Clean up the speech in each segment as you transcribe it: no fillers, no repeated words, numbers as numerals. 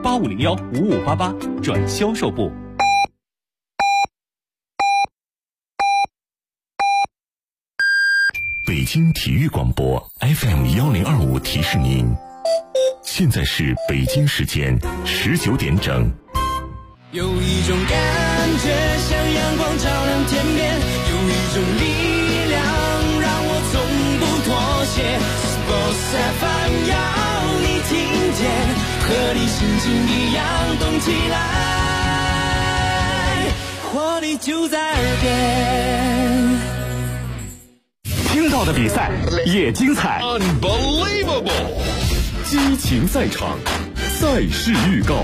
85015588转销售部。 北京体育广播 FM1025提示您，现在是北京时间19点整。 有一种感觉像阳光照亮天边，有一种力量让我从不妥协。Sports FM 要你听见，和你心情一样动起来，活力就在耳边。 听到的比赛也精彩 Unbelievable， 激情赛场，赛事预告。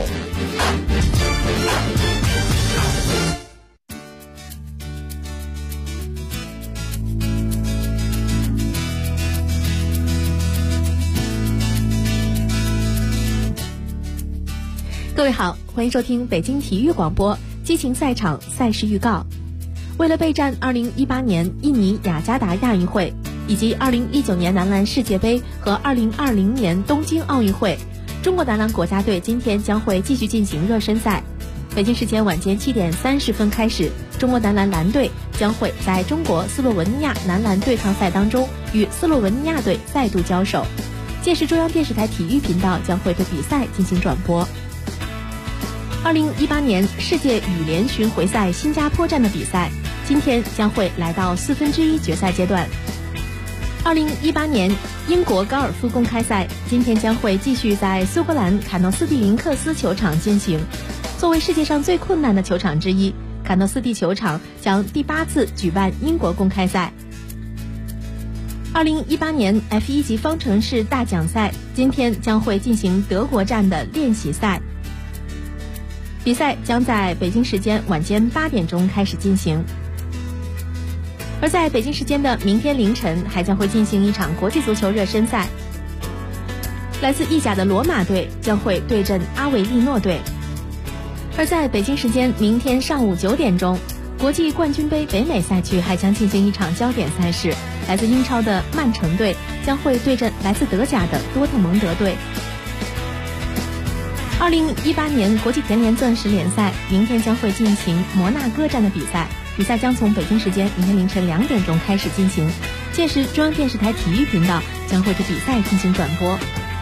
各位好，欢迎收听北京体育广播激情赛场赛事预告。为了备战2018年印尼雅加达亚运会以及2019年男篮世界杯和2020年东京奥运会，中国男篮国家队今天将会继续进行热身赛。北京时间晚间7点30分开始，中国男篮蓝队将会在中国斯洛文尼亚男篮对抗赛当中与斯洛文尼亚队再度交手。届时中央电视台体育频道将会对比赛进行转播。2018年世界羽联巡回赛新加坡站的比赛今天将会来到1/4决赛阶段。2018年英国高尔夫公开赛今天将会继续在苏格兰卡诺斯蒂林克斯球场进行。作为世界上最困难的球场之一，卡诺斯蒂球场将第8次举办英国公开赛。2018年 F1 级方程式大奖赛今天将会进行德国站的练习赛。比赛将在北京时间晚间8点钟开始进行，而在北京时间的明天凌晨还将会进行一场国际足球热身赛。来自意甲的罗马队将会对阵阿维利诺队，而在北京时间明天上午9点钟，国际冠军杯北美赛区还将进行一场焦点赛事，来自英超的曼城队将会对阵来自德甲的多特蒙德队。2018年国际田联钻石联赛明天将会进行摩纳哥站的比赛，比赛将从北京时间明天凌晨2点钟开始进行，届时中央电视台体育频道将会对比赛进行转播。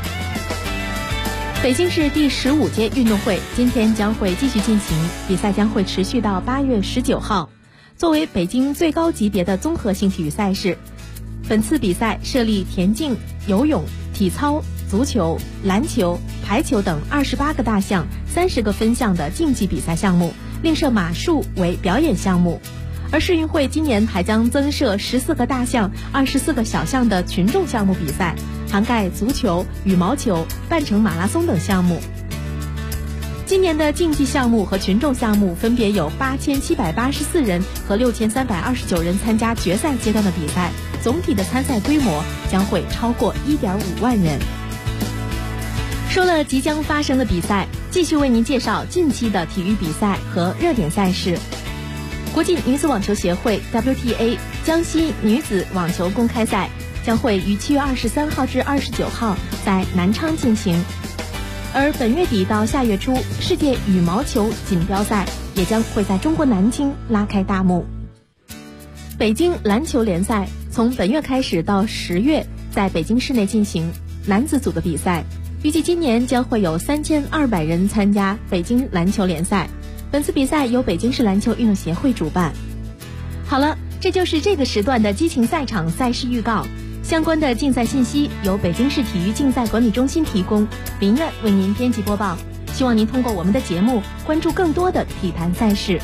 北京市第15届运动会今天将会继续进行，比赛将会持续到8月19号。作为北京最高级别的综合性体育赛事，本次比赛设立田径、游泳、体操、足球、篮球、排球等28个大项、30个分项的竞技比赛项目，另设马术为表演项目。而世运会今年还将增设14个大项、24个小项的群众项目比赛，涵盖足球、羽毛球、半程马拉松等项目。今年的竞技项目和群众项目分别有8784人和6329人参加决赛阶段的比赛，总体的参赛规模将会超过1.5万人。说了即将发生的比赛，继续为您介绍近期的体育比赛和热点赛事。国际女子网球协会 WTA 江西女子网球公开赛将会于7月23号至29号在南昌进行，而本月底到下月初，世界羽毛球锦标赛也将会在中国南京拉开大幕。北京篮球联赛从本月开始到10月在北京市内进行男子组的比赛，预计今年将会有3200人参加北京篮球联赛。本次比赛由北京市篮球运动协会主办。好了，这就是这个时段的激情赛场赛事预告。相关的竞赛信息由北京市体育竞赛管理中心提供，林苑为您编辑播报。希望您通过我们的节目关注更多的体坛赛事。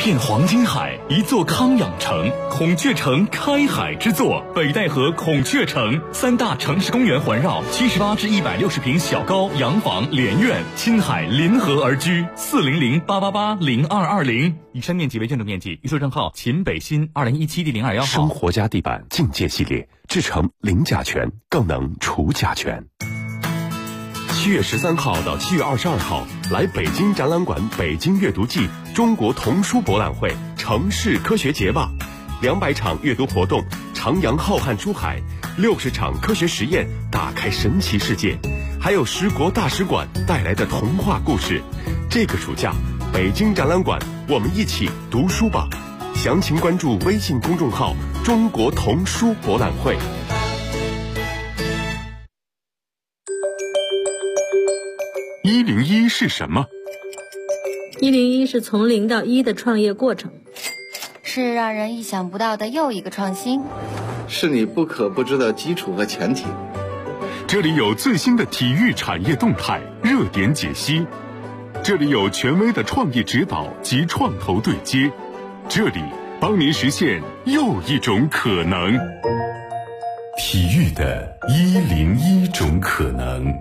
片黄金海，一座康养城，孔雀城开海之作，北戴河孔雀城，3大城市公园环绕，78至160平小高洋房连院，亲海临河而居，400-888-0220。以上面积为建筑面积，预售证号秦北新2017第021号。 生活家地板境界系列，制成零甲醛，更能除甲醛。7月13号到7月22号，来北京展览馆北京阅读季中国童书博览会城市科学节吧，200场阅读活动，徜徉浩瀚书海，60场科学实验，打开神奇世界，还有10国大使馆带来的童话故事。这个暑假，北京展览馆，我们一起读书吧。详情关注微信公众号中国童书博览会。 101是什么 ？101是从0到1的创业过程， 是让人意想不到的又一个创新， 是你不可不知的基础和前提。 这里有最新的体育产业动态、热点解析，这里有权威的创业指导及创投对接，这里帮您实现又一种可能。 体育的101种可能。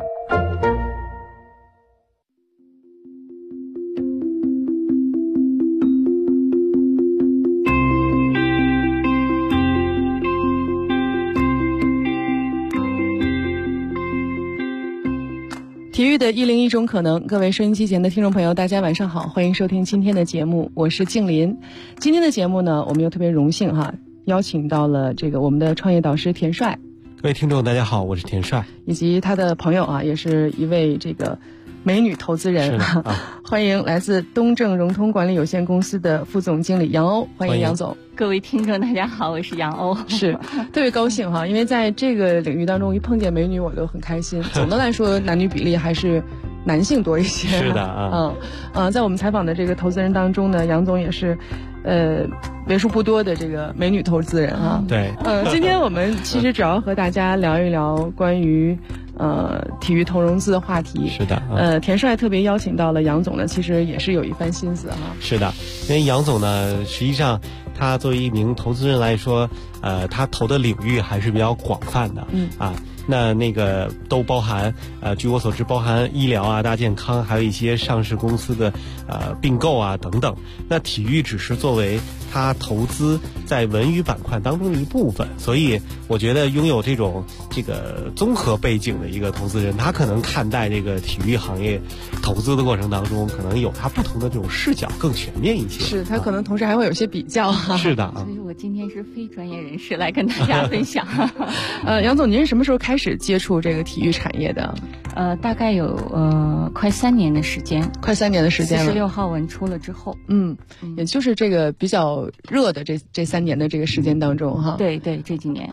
体育的101种可能，各位收音机前的听众朋友，大家晚上好，欢迎收听今天的节目，我是静林。今天的节目呢，我们又特别荣幸邀请到了我们的创业导师田帅。 各位听众大家好，我是田帅， 以及他的朋友也是一位美女投资人欢迎来自东正融通管理有限公司的副总经理杨欧，欢迎杨总。 各位听众大家好，我是杨欧。 是特别高兴因为在这个领域当中，一碰见美女我都很开心。总的来说，男女比例还是男性多一些。 是的在我们采访的这个投资人当中呢，杨总也是为数不多的美女投资人对。 今天我们其实主要和大家聊一聊关于体育投融资的话题。 是的。 田帅特别邀请到了杨总呢，其实也是有一番心思是的，因为杨总呢，实际上他作为一名投资人来说，他投的领域还是比较广泛的。那个都包含据我所知，包含医疗大健康，还有一些上市公司的并购等等。那体育只是作为他投资在文娱板块当中的一部分，所以我觉得拥有这个综合背景的一个投资人，他可能看待这个体育行业投资的过程当中，可能有他不同的这种视角，更全面一些。 是他可能同时还会有些比较是的所以我今天是非专业人士来跟大家分享杨总，您是什么时候开始接触这个体育产业的？ 大概有快3年的时间。 快3年的时间了。 46号文出了之后， 也就是这个比较热的这3年的这个时间当中对，这几年。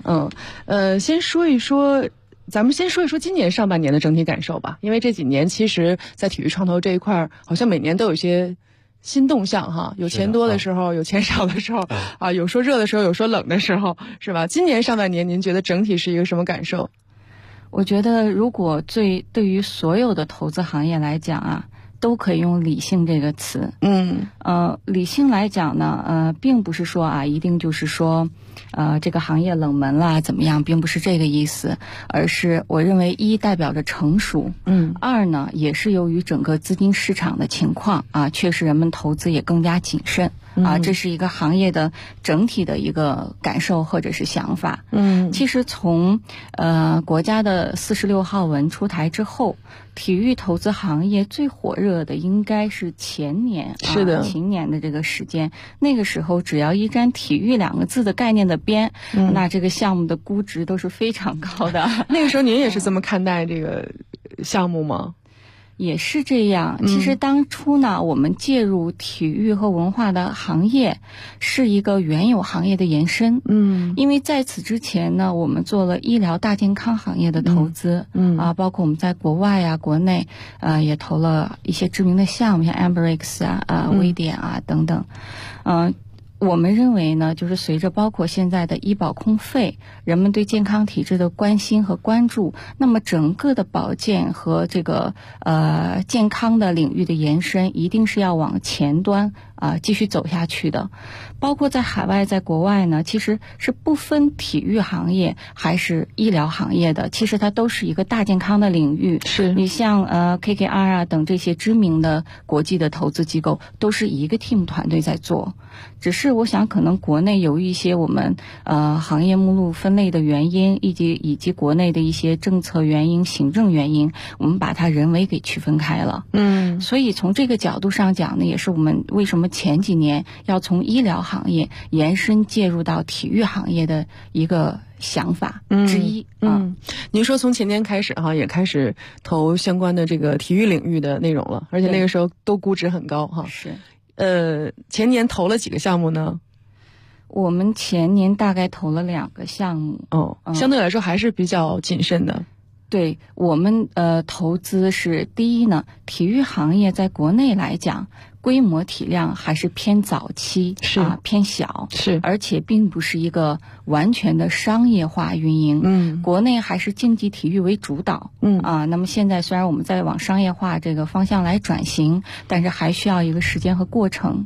咱们先说一说今年上半年的整体感受吧，因为这几年其实在体育创投这一块，好像每年都有一些新动向有钱多的时候，有钱少的时候有说热的时候，有说冷的时候，是吧？今年上半年您觉得整体是一个什么感受？ 我觉得如果对于所有的投资行业来讲都可以用理性这个词。理性来讲呢，并不是说一定就是说这个行业冷门啦怎么样，并不是这个意思，而是我认为一代表着成熟，二呢也是由于整个资金市场的情况确实人们投资也更加谨慎这是一个行业的整体的一个感受或者是想法。其实从国家的46号文出台之后，体育投资行业最火热的应该是前年是的， 前年的这个时间，那个时候只要一沾体育2个字的概念的边，那这个项目的估值都是非常高的。 那个时候您也是这么看待这个项目吗？ 也是这样。其实当初呢，我们介入体育和文化的行业是一个原有行业的延伸。因为在此之前呢，我们做了医疗大健康行业的投资。包括我们在国外国内也投了一些知名的项目，像 Ambrx 微点等等。我们认为呢，就是随着包括现在的医保控费，人们对健康体质的关心和关注，那么整个的保健和这个健康的领域的延伸，一定是要往前端继续走下去的。包括在海外在国外呢，其实是不分体育行业还是医疗行业的，其实它都是一个大健康的领域。 是你像KKR 啊等这些知名的国际的投资机构都是一个 team 团队在做，只是我想可能国内有一些我们行业目录分类的原因，以及国内的一些政策原因、行政原因，我们把它人为给区分开了。所以从这个角度上讲呢，也是我们为什么前几年要从医疗行业延伸介入到体育行业的一个想法之一。 您说从前年开始也开始投相关的这个体育领域的内容了，而且那个时候都估值很高是。 前年投了几个项目呢？ 我们前年大概投了2个项目。 相对来说还是比较谨慎的。 对，我们投资是第一呢，体育行业在国内来讲规模体量还是偏早期，偏小， 是， 而且并不是一个完全的商业化运营。国内还是竞技体育为主导。那么现在虽然我们在往商业化这个方向来转型，但是还需要一个时间和过程。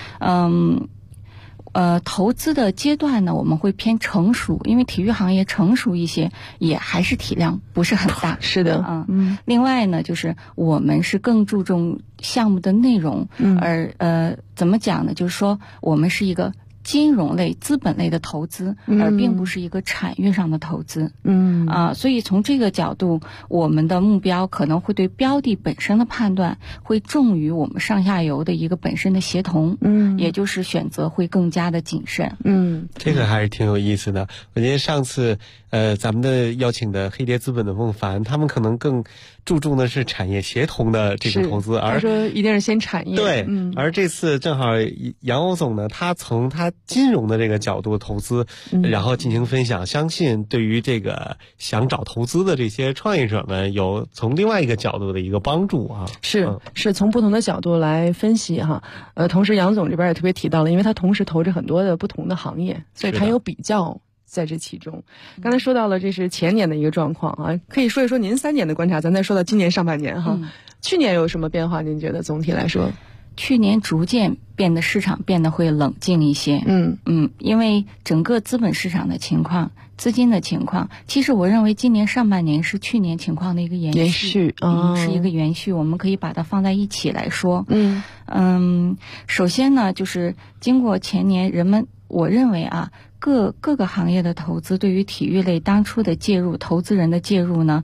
投资的阶段呢，我们会偏成熟，因为体育行业成熟一些，也还是体量不是很大。 是的。 另外呢，就是我们是更注重项目的内容，而怎么讲呢？就是说我们是一个金融类、资本类的投资，而并不是一个产业上的投资。所以从这个角度，我们的目标可能会对标的本身的判断会重于我们上下游的一个本身的协同。也就是选择会更加的谨慎。 这个还是挺有意思的。我觉得上次咱们的邀请的黑蝶资本的孟凡，他们可能更注重的是产业协同的这个投资，而说一定是先产业。 对，而这次正好杨欧总呢，他从他金融的这个角度投资，然后进行分享，相信对于这个想找投资的这些创业者们有从另外一个角度的一个帮助啊。 是从不同的角度来分析哈。同时杨总这边也特别提到了，因为他同时投着很多的不同的行业，所以他有比较在这其中。刚才说到了这是前年的一个状况啊，可以说一说您3年的观察，咱再说到今年上半年哈。去年有什么变化？您觉得总体来说？ 去年逐渐市场变得会冷静一些。因为整个资本市场的情况、资金的情况，其实我认为今年上半年是去年情况的一个延续。是一个延续，我们可以把它放在一起来说。首先呢，就是经过前年人们，我认为各个行业的投资对于体育类当初的介入，投资人的介入呢，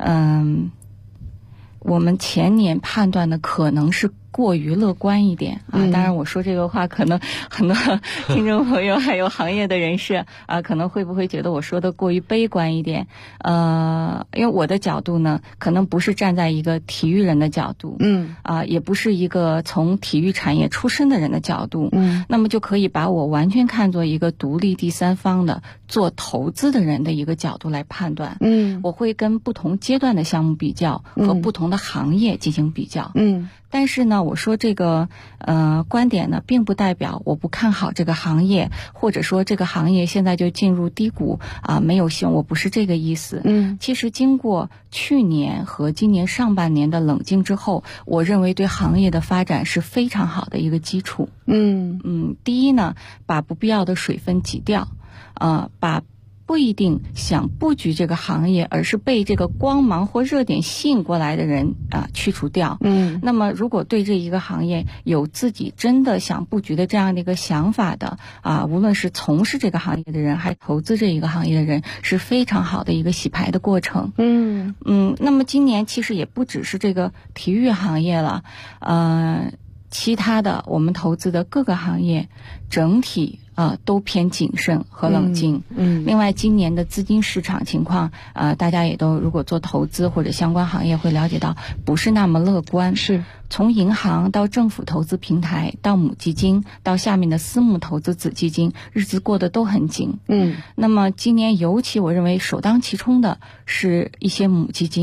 我们前年判断的可能是过于乐观一点当然我说这个话可能很多听众朋友还有行业的人士可能会不会觉得我说的过于悲观一点。因为我的角度呢，可能不是站在一个体育人的角度，也不是一个从体育产业出身的人的角度，那么就可以把我完全看作一个独立第三方的做投资的人的一个角度来判断。我会跟不同阶段的项目比较，和不同的行业进行比较。但是呢，我说这个观点呢，并不代表我不看好这个行业，或者说这个行业现在就进入低谷没有希望，我不是这个意思。其实经过去年和今年上半年的冷静之后，我认为对行业的发展是非常好的一个基础。第一呢，把不必要的水分挤掉，把不一定想布局这个行业，而是被这个光芒或热点吸引过来的人去除掉。那么如果对这一个行业有自己真的想布局的这样的一个想法的无论是从事这个行业的人还是投资这一个行业的人，是非常好的一个洗牌的过程。那么今年其实也不只是这个体育行业了，其他的我们投资的各个行业整体都偏谨慎和冷静。另外今年的资金市场情况大家也都如果做投资或者相关行业会了解到不是那么乐观。 是从银行到政府投资平台到母基金到下面的私募投资子基金，日子过得都很紧。那么今年尤其我认为首当其冲的是一些母基金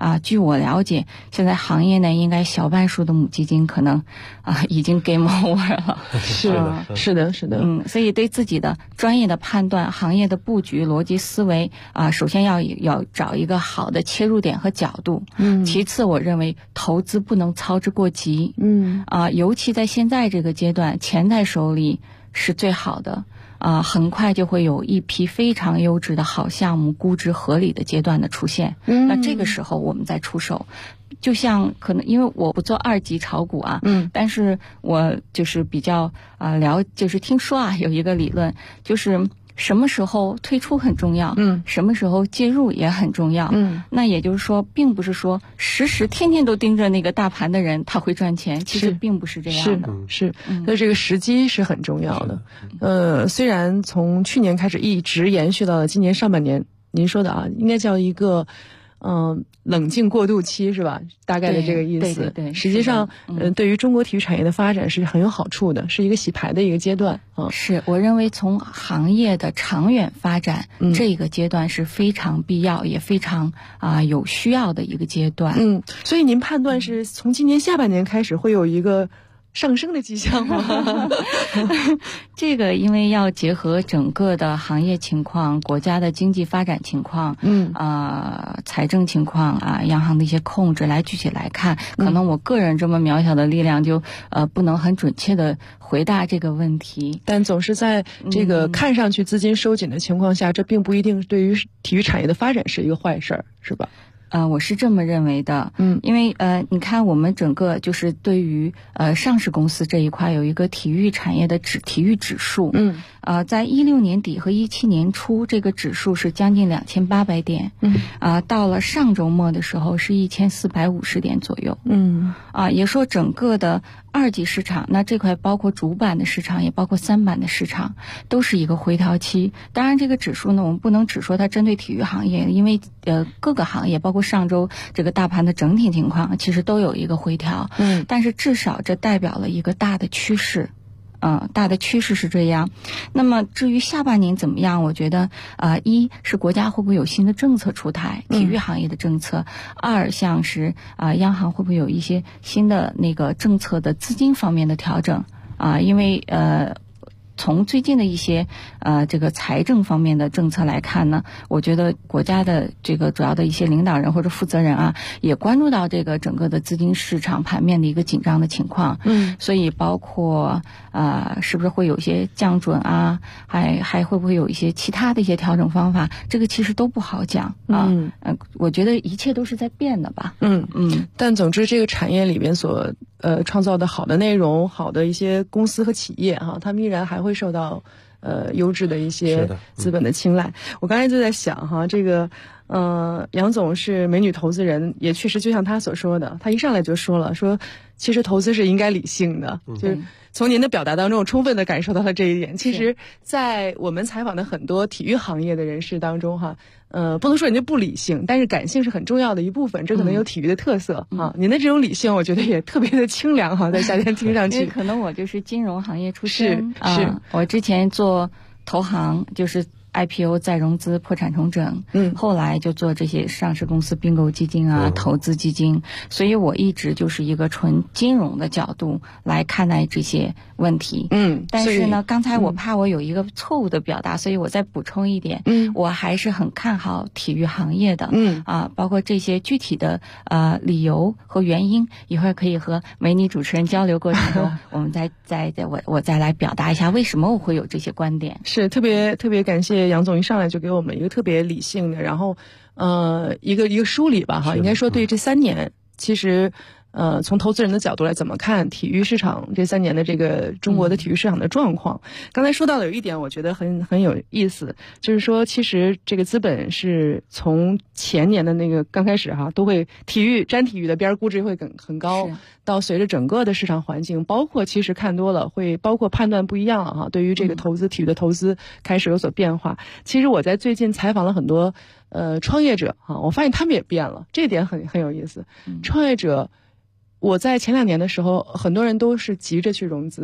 据我了解，现在行业内应该小半数的母基金可能已经 game over 了。 是的。 所以对自己的专业的判断、行业的布局、逻辑思维首先要找一个好的切入点和角度。其次，我认为投资不能操之过急。尤其在现在这个阶段，钱在手里是最好的。很快就会有一批非常优质的好项目，估值合理的阶段的出现。那这个时候我们再出手，就像可能因为我不做2级炒股但是我就是比较就是听说有一个理论，就是什么时候退出很重要，什么时候介入也很重要。那也就是说，并不是说时天天都盯着那个大盘的人他会赚钱，其实并不是这样的。 所以这个时机是很重要的。虽然从去年开始一直延续到了今年上半年，您说的应该叫一个冷静过渡期是吧？大概的这个意思。 对， 实际上对于中国体育产业的发展是很有好处的，是一个洗牌的一个阶段。 是我认为从行业的长远发展这个阶段是非常必要也非常有需要的一个阶段。 所以您判断是从今年下半年开始会有一个上升的迹象吗？ 这个因为要结合整个的行业情况、国家的经济发展情况、财政情况央行的一些控制来具体来看，可能我个人这么渺小的力量就不能很准确的回答这个问题。 但总是在这个看上去资金收紧的情况下，这并不一定对于体育产业的发展是一个坏事儿，是吧？ 我是这么认为的。因为你看我们整个就是对于上市公司这一块有一个体育产业的体育指数。在16年底和17年初，这个指数是将近2800点。到了上周末的时候是1450点左右。也说整个的2级市场，那这块包括主板的市场，也包括3板的市场，都是一个回调期。当然，这个指数呢，我们不能只说它针对体育行业，因为各个行业，包括上周这个大盘的整体情况，其实都有一个回调。但是至少这代表了一个大的趋势。大的趋势是这样。那么至于下半年怎么样，我觉得一是国家会不会有新的政策出台，体育行业的政策；二像是央行会不会有一些新的那个政策的资金方面的调整因为从最近的一些这个财政方面的政策来看呢，我觉得国家的这个主要的一些领导人或者负责人也关注到这个整个的资金市场盘面的一个紧张的情况。所以包括是不是会有一些降准还会不会有一些其他的一些调整方法，这个其实都不好讲我觉得一切都是在变的吧。 但总之这个产业里边所创造的好的内容，好的一些公司和企业他们依然还会受到优质的一些资本的青睐。我刚才就在想这个杨总是美女投资人，也确实就像他所说的，他一上来就说其实投资是应该理性的，就是从您的表达当中充分的感受到了这一点。其实在我们采访的很多体育行业的人士当中不能说人家不理性，但是感性是很重要的一部分，这可能有体育的特色您的这种理性我觉得也特别的清凉在夏天听上去。 因为可能我就是金融行业出身， 是我之前做投行，就是IPO 再融资破产重整，后来就做这些上市公司并购基金投资基金，所以我一直就是一个纯金融的角度来看待这些问题。但是呢，刚才我怕我有一个错误的表达，所以我再补充一点，我还是很看好体育行业的，包括这些具体的理由和原因，一会儿可以和美女主持人交流过程中，我们我再来表达一下为什么我会有这些观点。 是特别感谢杨总一上来就给我们一个特别理性的，然后一个梳理吧应该说对这3年其实从投资人的角度来怎么看体育市场这3年的这个中国的体育市场的状况。刚才说到了有一点我觉得很有意思，就是说其实这个资本是从前年的那个刚开始都会沾体育的边估值会很高，到随着整个的市场环境包括其实看多了会包括判断不一样了对于这个体育的投资开始有所变化。其实我在最近采访了很多创业者我发现他们也变了，这点很有意思。创业者我在前2年的时候很多人都是急着去融资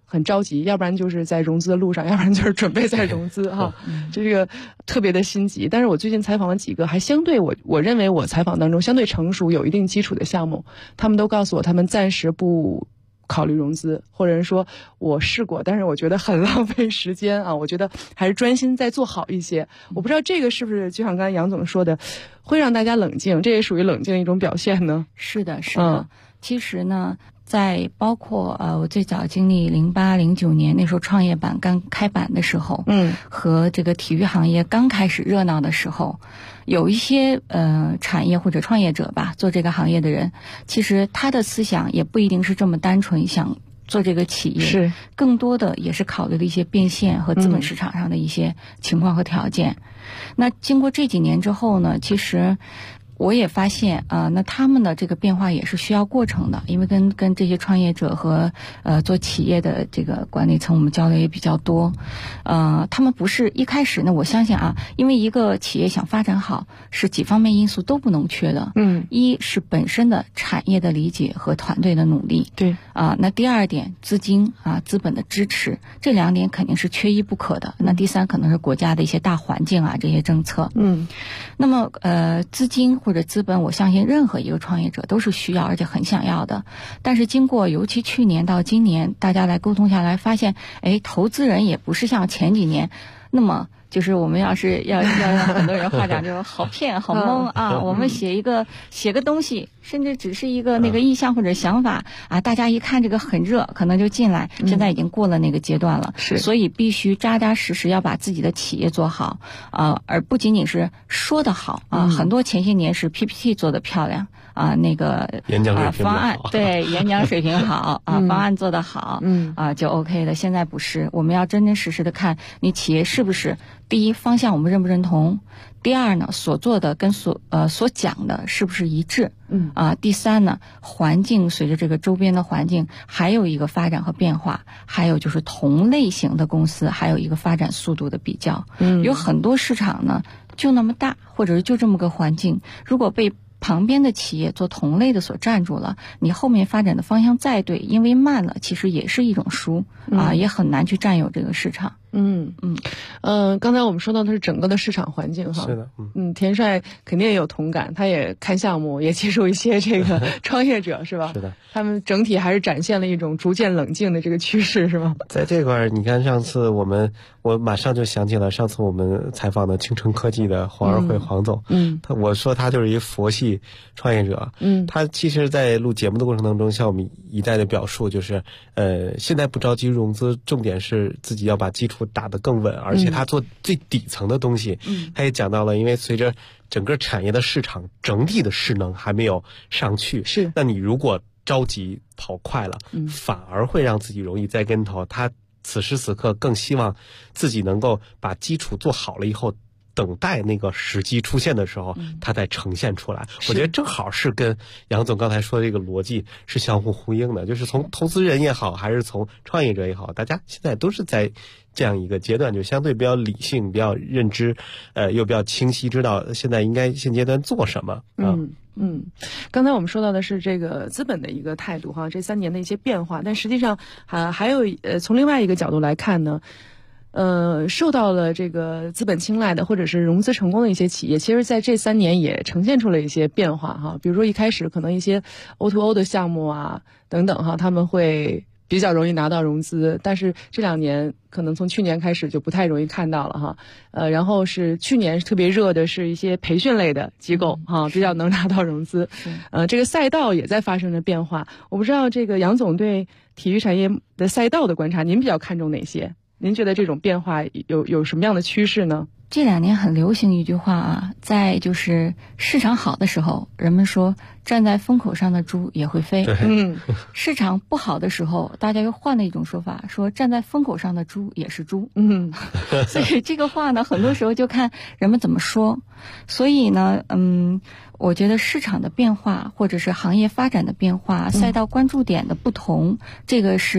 很着急，要不然就是在融资的路上，要不然就是准备在融资哈，这个特别的心急。但是我最近采访了几个还相对我认为我采访当中相对成熟、有一定基础的项目，他们都告诉我他们暂时不考虑融资，或者是说我试过，但是我觉得很浪费时间啊，我觉得还是专心再做好一些。我不知道这个是不是就像刚才杨总说的，会让大家冷静，这也属于冷静的一种表现呢？ 是的，是的。其实呢，在包括我最早经历08、09年那时候创业板刚开板的时候，和这个体育行业刚开始热闹的时候，有一些产业或者创业者吧，做这个行业的人，其实他的思想也不一定是这么单纯想做这个企业，是更多的也是考虑了一些变现和资本市场上的一些情况和条件。那经过这几年之后呢，其实我也发现那他们的这个变化也是需要过程的，因为跟这些创业者和做企业的这个管理层我们交流也比较多，他们不是一开始呢，我相信因为一个企业想发展好，是几方面因素都不能缺的。一是本身的产业的理解和团队的努力，对那第二点资金资本的支持，这两点肯定是缺一不可的。那第三可能是国家的一些大环境这些政策。那么资金或者资本，我相信任何一个创业者都是需要而且很想要的。但是经过尤其去年到今年大家来沟通下来，发现投资人也不是像前几年那么就是我们要让很多人话讲就是好骗好蒙我们写个东西，甚至只是一个那个意向或者想法大家一看这个很热，可能就进来。现在已经过了那个阶段了，所以必须扎扎实实要把自己的企业做好而不仅仅是说得好很多前些年是 PPT 做得漂亮那个演讲水平方案对演讲水平好方案做得好就 OK 的。现在不是，我们要真真实实的看你企业是不是第一方向我们认不认同，第二呢所做的跟所讲的是不是一致第三呢环境随着这个周边的环境还有一个发展和变化，还有就是同类型的公司还有一个发展速度的比较有很多市场呢就那么大，或者是就这么个环境，如果被旁边的企业做同类的所占住了，你后面发展的方向再对，因为慢了其实也是一种输也很难去占有这个市场。 刚才我们说到的是整个的市场环境哈， 是的， 田帅肯定也有同感，他也看项目，也接触一些这个创业者是吧？ 是的， 他们整体还是展现了一种逐渐冷静的这个趋势是吗？ 在这块儿，你看上次我马上就想起了上次我们采访的青城科技的黄二会黄总，我说他就是一个佛系创业者，他其实在录节目的过程当中，像我们一再的表述，就是现在不着急融资，重点是自己要把基础打得更稳，而且他做最底层的东西，他也讲到了，因为随着整个产业的市场整体的势能还没有上去，是，那你如果着急跑快了，反而会让自己容易栽跟头。他此时此刻更希望自己能够把基础做好了以后，等待那个时机出现的时候，它再呈现出来。我觉得正好是跟杨总刚才说的这个逻辑是相互呼应的，就是从投资人也好，还是从创业者也好，大家现在都是在这样一个阶段，就相对比较理性、比较认知，又比较清晰，知道现在应该现阶段做什么。 刚才我们说到的是这个资本的一个态度哈，这3年的一些变化，但实际上还有从另外一个角度来看呢。受到了这个资本青睐的或者是融资成功的一些企业，其实在这3年也呈现出了一些变化哈。比如说一开始可能一些 O2O 的项目等等哈，他们会比较容易拿到融资，但是这2年可能从去年开始就不太容易看到了哈。然后是去年特别热的是一些培训类的机构比较能拿到融资。这个赛道也在发生着变化。我不知道这个杨总对体育产业的赛道的观察，您比较看重哪些？您觉得这种变化有什么样的趋势呢？ 这2年很流行一句话在就是市场好的时候，人们说站在风口上的猪也会飞。市场不好的时候，大家又换了一种说法，说站在风口上的猪也是猪。所以这个话呢，很多时候就看人们怎么说。所以呢，我觉得市场的变化，或者是行业发展的变化，赛道关注点的不同，这个是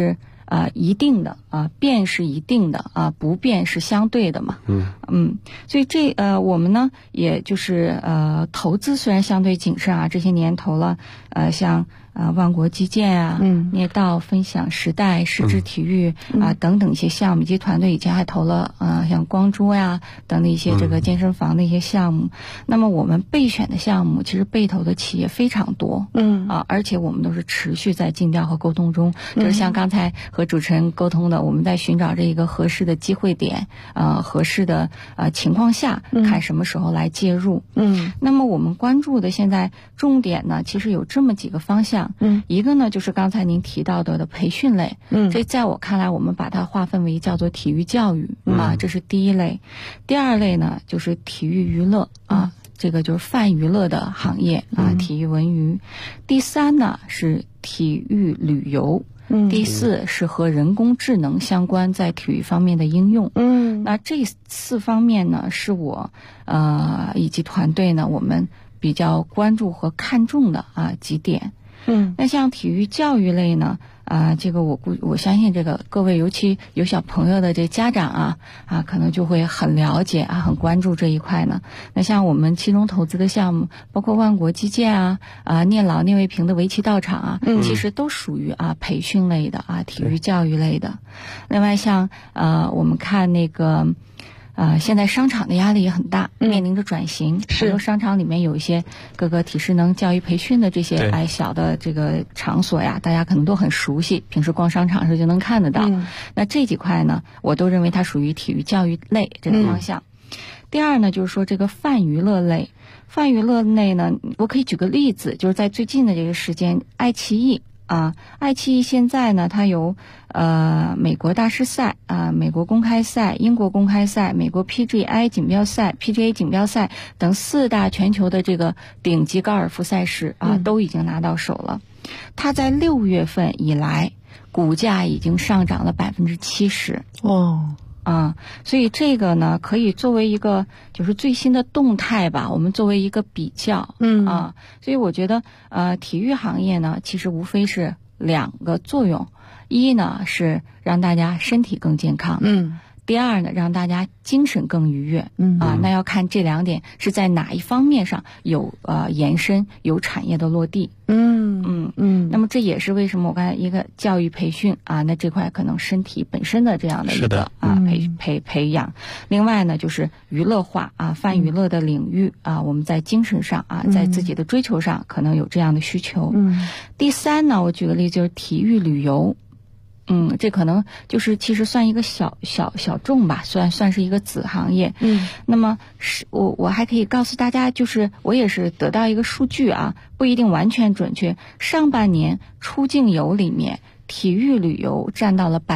一定的变是一定的不变是相对的嘛。所以我们呢，也就是投资虽然相对谨慎这些年投了像万国基建捏道、分享时代、世之体育等等一些项目，以及团队以前还投了像光珠等的一些这个健身房的一些项目。那么我们备选的项目，其实被投的企业非常多，而且我们都是持续在尽调和沟通中，就是像刚才和主持人沟通的，我们在寻找这一个合适的机会点，合适的情况下，看什么时候来介入。那么我们关注的现在重点呢，其实有这么几个方向。一个呢就是刚才您提到的培训类，这在我看来，我们把它划分为叫做体育教育这是第一类。第二类呢就是体育娱乐这个就是泛娱乐的行业体育文娱。第三呢是体育旅游。第四是和人工智能相关在体育方面的应用。那这4方面呢是我以及团队呢我们比较关注和看重的几点。那像体育教育类呢这个我相信这个各位尤其有小朋友的这家长可能就会很了解很关注这一块呢。那像我们其中投资的项目，包括万国基建聂老聂卫平的围棋道场其实都属于培训类的体育教育类的。另外像我们看那个现在商场的压力也很大，面临着转型，很多商场里面有一些各个体适能教育培训的这些小的这个场所大家可能都很熟悉，平时逛商场时就能看得到。那这几块呢，我都认为它属于体育教育类这个方向。第二呢，就是说这个泛娱乐类。泛娱乐类呢，我可以举个例子，就是在最近的这个时间，爱奇艺爱奇艺现在呢，它有美国大师赛美国公开赛、英国公开赛、美国 PGA 锦标赛、PGA 锦标赛等4大全球的这个顶级高尔夫赛事都已经拿到手了。它在6月份以来，股价已经上涨了70%。所以这个呢，可以作为一个就是最新的动态吧，我们作为一个比较。所以我觉得体育行业呢，其实无非是2个作用，一呢是让大家身体更健康，第二呢让大家精神更愉悦。那要看这2点是在哪一方面上有延伸，有产业的落地。那么这也是为什么我刚才一个教育培训那这块可能身体本身的这样的一个培养。另外呢就是娱乐化泛娱乐的领域我们在精神上在自己的追求上可能有这样的需求。第三呢，我举个例子，就是体育旅游。这可能就是其实算一个小众吧，算是一个子行业。那么我还可以告诉大家，就是我也是得到一个数据不一定完全准确。上半年出境游里面，体育旅游占到了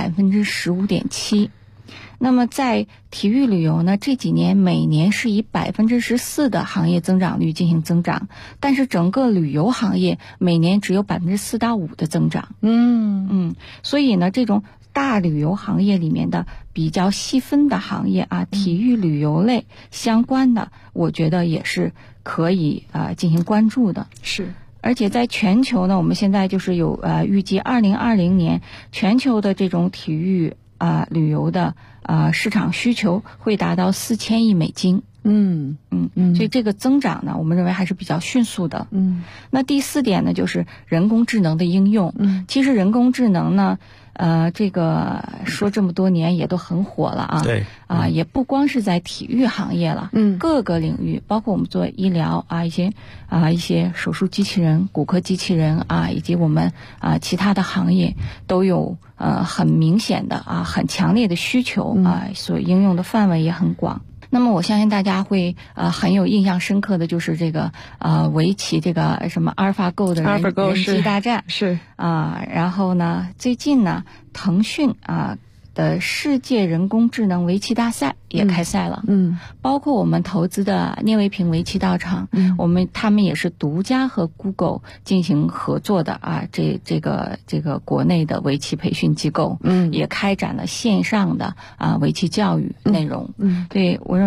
15.7%。那么在体育旅游呢，这几年每年是以14%的行业增长率进行增长，但是整个旅游行业每年只有4%到5%的增长。所以呢，这种大旅游行业里面的比较细分的行业体育旅游类相关的，我觉得也是可以进行关注的。是。而且在全球呢，我们现在就是有预计2020年全球的这种体育旅游的市场需求会达到4000亿美金。所以这个增长呢，我们认为还是比较迅速的。那第4点呢，就是人工智能的应用。其实人工智能呢，这个说这么多年也都很火了对也不光是在体育行业了，各个领域，包括我们做医疗一些手术机器人、骨科机器人以及我们其他的行业都有很明显的很强烈的需求所应用的范围也很广。那么我相信大家会很有印象深刻的就是这个围棋这个什么 AlphaGo 的人机大战是然后呢最近呢腾讯的世界人工智能围棋大赛也开赛了。包括我们投资的聂卫平围棋道场，他们也是独家和 Google 进行合作的这个国内的围棋培训机构，也开展了线上的围棋教育内容。对，我认为